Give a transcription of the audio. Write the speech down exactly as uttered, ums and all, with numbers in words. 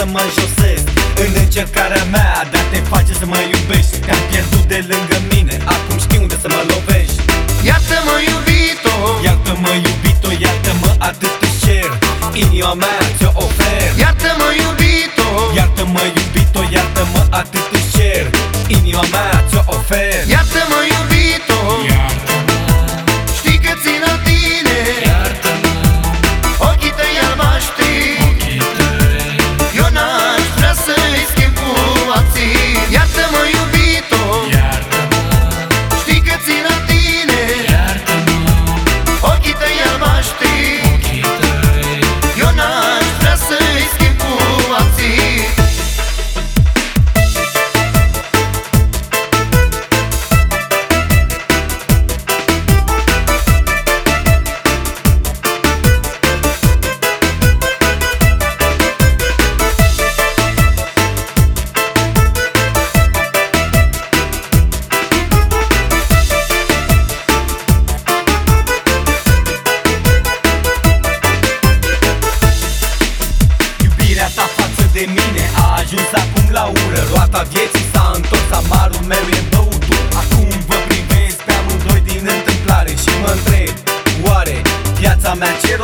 să mă josesc în încercarea mea de a te face să mă iubești. Te-am pierdut de lângă mine, acum știu unde să mă lovești. Iartă-mă, iubito, iartă-mă, iubito, iartă-mă, atât îți cer, inima mea ți-o ofer. Iartă-mă, iubito, iartă-mă, iubito, iartă-mă, atât îți cer, inima mea ți-o ofer. Iartă-mă, iubito, știi că țin la tine, ochii tăi albaștri, eu n-aș vrea să-i schimb cu alții. Iartă-mă, iubito, știi că țin la tine, ochii tăi albaștri, eu n-aș vrea să-i schimb cu alții. De mine a ajuns acum la ură, roata vieții s-a întors, amarul meu e băutul. Acum vă privesc pe amândoi din întâmplare și mă întreb, oare viața mea ce